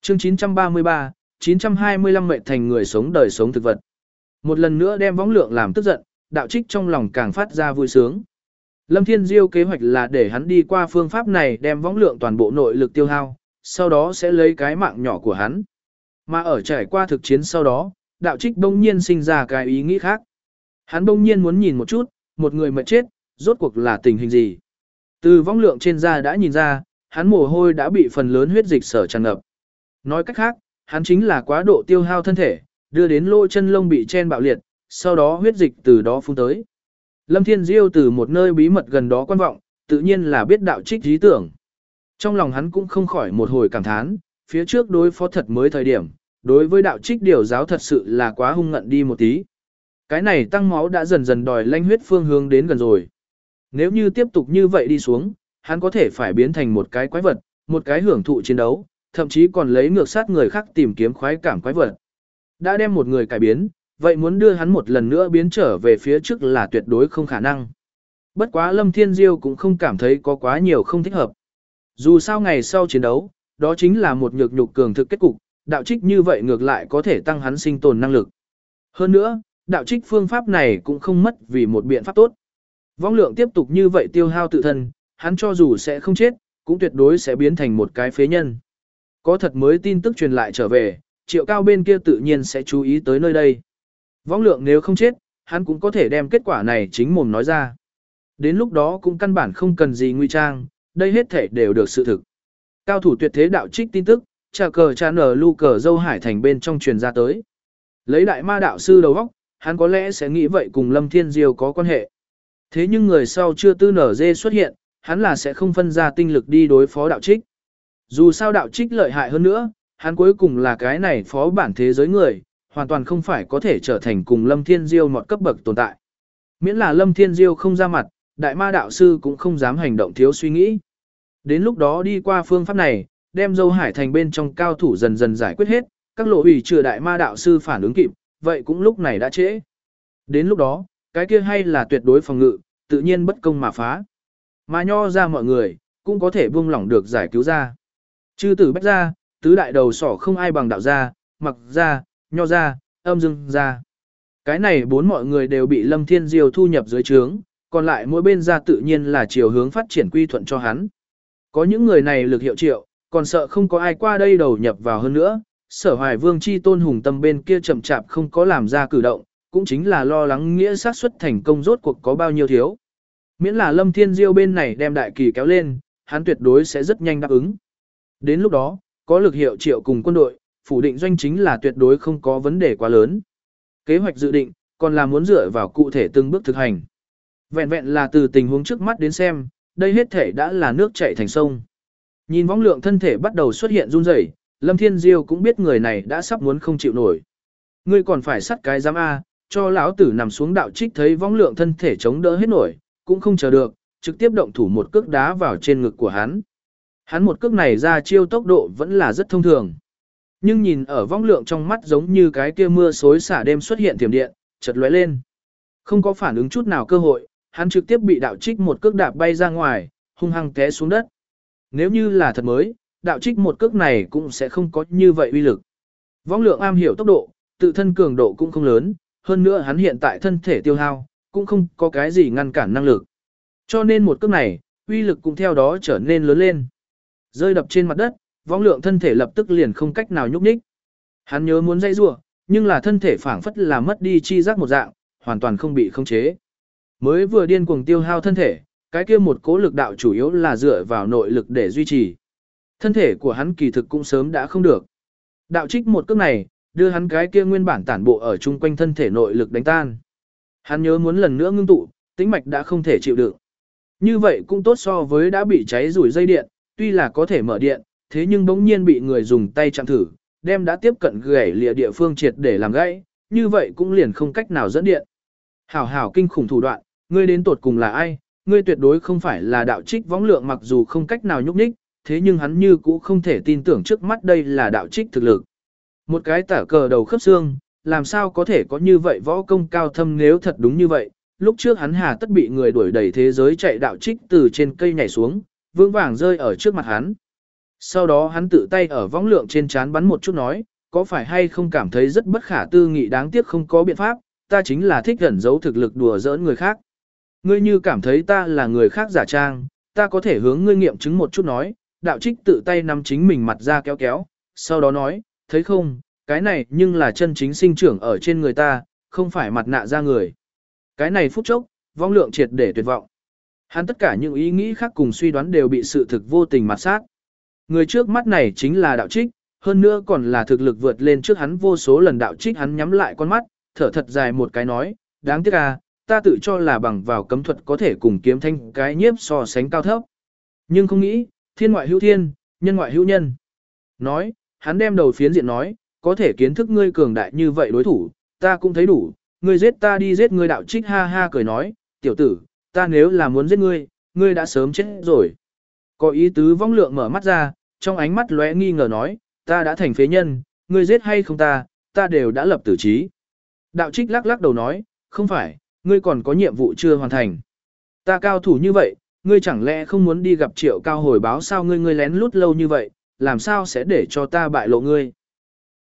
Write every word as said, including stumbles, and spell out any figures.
Chương chín trăm ba mươi ba, chín trăm hai mươi lăm mệnh thành người sống đời sống thực vật. Một lần nữa đem võng lượng làm tức giận, đạo trích trong lòng càng phát ra vui sướng. Lâm Thiên Diêu kế hoạch là để hắn đi qua phương pháp này đem võng lượng toàn bộ nội lực tiêu hao, sau đó sẽ lấy cái mạng nhỏ của hắn. Mà ở trải qua thực chiến sau đó, đạo trích bỗng nhiên sinh ra cái ý nghĩ khác. Hắn bỗng nhiên muốn nhìn một chút, một người mệt chết, rốt cuộc là tình hình gì. Từ võng lượng trên da đã nhìn ra, hắn mồ hôi đã bị phần lớn huyết dịch sở tràn ngập. Nói cách khác, hắn chính là quá độ tiêu hao thân thể, đưa đến lỗ chân lông bị chen bạo liệt, sau đó huyết dịch từ đó phun tới. Lâm Thiên Diêu từ một nơi bí mật gần đó quan vọng, tự nhiên là biết đạo trích ý tưởng. Trong lòng hắn cũng không khỏi một hồi cảm thán, phía trước đối phó thật mới thời điểm, đối với đạo trích điều giáo thật sự là quá hung ngận đi một tí. Cái này tăng máu đã dần dần đòi lanh huyết phương hướng đến gần rồi. Nếu như tiếp tục như vậy đi xuống, hắn có thể phải biến thành một cái quái vật, một cái hưởng thụ chiến đấu, thậm chí còn lấy ngược sát người khác tìm kiếm khoái cảm quái vật. Đã đem một người cải biến, vậy muốn đưa hắn một lần nữa biến trở về phía trước là tuyệt đối không khả năng. Bất quá Lâm Thiên Diêu cũng không cảm thấy có quá nhiều không thích hợp. Dù sao ngày sau chiến đấu, đó chính là một nhược nhục cường thực kết cục, đạo trích như vậy ngược lại có thể tăng hắn sinh tồn năng lực. Hơn nữa, đạo trích phương pháp này cũng không mất vì một biện pháp tốt. Vong lượng tiếp tục như vậy tiêu hao tự thân, hắn cho dù sẽ không chết, cũng tuyệt đối sẽ biến thành một cái phế nhân. Có thật mới tin tức truyền lại trở về, Triệu Cao bên kia tự nhiên sẽ chú ý tới nơi đây. Vong lượng nếu không chết, hắn cũng có thể đem kết quả này chính mồm nói ra. Đến lúc đó cũng căn bản không cần gì nguy trang, đây hết thể đều được sự thực. Cao thủ tuyệt thế đạo trích tin tức, trà cờ trà nở lu cờ dâu hải thành bên trong truyền ra tới. Lấy đại ma đạo sư đầu óc, hắn có lẽ sẽ nghĩ vậy cùng Lâm Thiên Diêu có quan hệ. Thế nhưng người sau chưa tư nở dê xuất hiện, hắn là sẽ không phân ra tinh lực đi đối phó đạo trích. Dù sao đạo trích lợi hại hơn nữa, hắn cuối cùng là cái này phó bản thế giới người, hoàn toàn không phải có thể trở thành cùng Lâm Thiên Diêu một cấp bậc tồn tại. Miễn là Lâm Thiên Diêu không ra mặt, đại ma đạo sư cũng không dám hành động thiếu suy nghĩ. Đến lúc đó đi qua phương pháp này, đem dâu hải thành bên trong cao thủ dần dần giải quyết hết, các lộ ủy trừ đại ma đạo sư phản ứng kịp, vậy cũng lúc này đã trễ. Đến lúc đó, cái kia hay là tuyệt đối phòng ngự, tự nhiên bất công mà phá. Mà nho ra mọi người, cũng có thể buông lỏng được giải cứu ra. Chư tử bách ra, tứ đại đầu sỏ không ai bằng đạo gia, mặc gia, nho gia, âm dương gia. Cái này bốn mọi người đều bị Lâm Thiên Diêu thu nhập dưới trướng, còn lại mỗi bên gia tự nhiên là chiều hướng phát triển quy thuận cho hắn. Có những người này lực hiệu triệu, còn sợ không có ai qua đây đầu nhập vào hơn nữa, Sở Hoài Vương chi tôn hùng tâm bên kia chậm chạp không có làm ra cử động, cũng chính là lo lắng nghĩa xác suất thành công rốt cuộc có bao nhiêu thiếu. Miễn là Lâm Thiên Diêu bên này đem đại kỳ kéo lên, hắn tuyệt đối sẽ rất nhanh đáp ứng. Đến lúc đó, có lực hiệu triệu cùng quân đội, phủ định doanh chính là tuyệt đối không có vấn đề quá lớn. Kế hoạch dự định, còn là muốn dựa vào cụ thể từng bước thực hành. Vẹn vẹn là từ tình huống trước mắt đến xem, đây hết thể đã là nước chảy thành sông. Nhìn võng lượng thân thể bắt đầu xuất hiện run rẩy, Lâm Thiên Diêu cũng biết người này đã sắp muốn không chịu nổi. Ngươi còn phải sắt cái giám A, cho lão tử nằm xuống đạo trích thấy võng lượng thân thể chống đỡ hết nổi, cũng không chờ được, trực tiếp động thủ một cước đá vào trên ngực của hắn. Hắn một cước này ra chiêu tốc độ vẫn là rất thông thường. Nhưng nhìn ở võng lượng trong mắt giống như cái kia mưa xối xả đêm xuất hiện thiểm điện, chợt lóe lên. Không có phản ứng chút nào cơ hội, hắn trực tiếp bị đạo trích một cước đạp bay ra ngoài, hung hăng té xuống đất. Nếu như là thật mới, đạo trích một cước này cũng sẽ không có như vậy uy lực. Võng lượng am hiểu tốc độ, tự thân cường độ cũng không lớn, hơn nữa hắn hiện tại thân thể tiêu hao, cũng không có cái gì ngăn cản năng lực. Cho nên một cước này, uy lực cũng theo đó trở nên lớn lên. Rơi đập trên mặt đất, võng lượng thân thể lập tức liền không cách nào nhúc nhích. Hắn nhớ muốn dãy rủa, nhưng là thân thể phảng phất là mất đi chi giác một dạng, hoàn toàn không bị khống chế. Mới vừa điên cuồng tiêu hao thân thể, cái kia một cố lực đạo chủ yếu là dựa vào nội lực để duy trì. Thân thể của hắn kỳ thực cũng sớm đã không được. Đạo trích một cước này, đưa hắn cái kia nguyên bản tản bộ ở chung quanh thân thể nội lực đánh tan. Hắn nhớ muốn lần nữa ngưng tụ, tĩnh mạch đã không thể chịu đựng. Như vậy cũng tốt so với đã bị cháy rủi dây điện, tuy là có thể mở điện, thế nhưng bỗng nhiên bị người dùng tay chạm thử, đem đã tiếp cận gãy lìa địa phương triệt để làm gãy, như vậy cũng liền không cách nào dẫn điện. Hảo hảo kinh khủng thủ đoạn, ngươi đến tột cùng là ai? Ngươi tuyệt đối không phải là đạo trích võng lượng, mặc dù không cách nào nhúc nhích, thế nhưng hắn như cũ không thể tin tưởng trước mắt đây là đạo trích thực lực. Một cái tả cờ đầu khớp xương, làm sao có thể có như vậy võ công cao thâm, nếu thật đúng như vậy, lúc trước hắn hà tất bị người đuổi đầy thế giới chạy đạo trích từ trên cây nhảy xuống, vững vàng rơi ở trước mặt hắn. Sau đó hắn tự tay ở võng lượng trên trán bắn một chút nói, có phải hay không cảm thấy rất bất khả tư nghị đáng tiếc không có biện pháp, ta chính là thích ẩn giấu thực lực đùa giỡn người khác. Ngươi như cảm thấy ta là người khác giả trang, ta có thể hướng ngươi nghiệm chứng một chút nói, đạo trích tự tay nắm chính mình mặt ra kéo kéo, sau đó nói, thấy không, cái này nhưng là chân chính sinh trưởng ở trên người ta, không phải mặt nạ ra người. Cái này phút chốc, vong lượng triệt để tuyệt vọng. Hắn tất cả những ý nghĩ khác cùng suy đoán đều bị sự thực vô tình mặt sát. Người trước mắt này chính là đạo trích, hơn nữa còn là thực lực vượt lên trước hắn vô số lần. Đạo trích hắn nhắm lại con mắt, thở thật dài một cái nói, đáng tiếc à, ta tự cho là bằng vào cấm thuật có thể cùng kiếm thanh cái nhiếp so sánh cao thấp. Nhưng không nghĩ, thiên ngoại hữu thiên, nhân ngoại hữu nhân. Nói, hắn đem đầu phiến diện nói, có thể kiến thức ngươi cường đại như vậy đối thủ, ta cũng thấy đủ, ngươi giết ta đi giết ngươi. Đạo trích ha ha cười nói, tiểu tử, ta nếu là muốn giết ngươi, ngươi đã sớm chết rồi. Có ý tứ vong lượng mở mắt ra, trong ánh mắt lóe nghi ngờ nói, ta đã thành phế nhân, ngươi giết hay không ta, ta đều đã lập tử trí. Đạo trích lắc lắc đầu nói, không phải, ngươi còn có nhiệm vụ chưa hoàn thành. Ta cao thủ như vậy, ngươi chẳng lẽ không muốn đi gặp Triệu Cao hồi báo sao? Ngươi ngươi lén lút lâu như vậy, làm sao sẽ để cho ta bại lộ ngươi?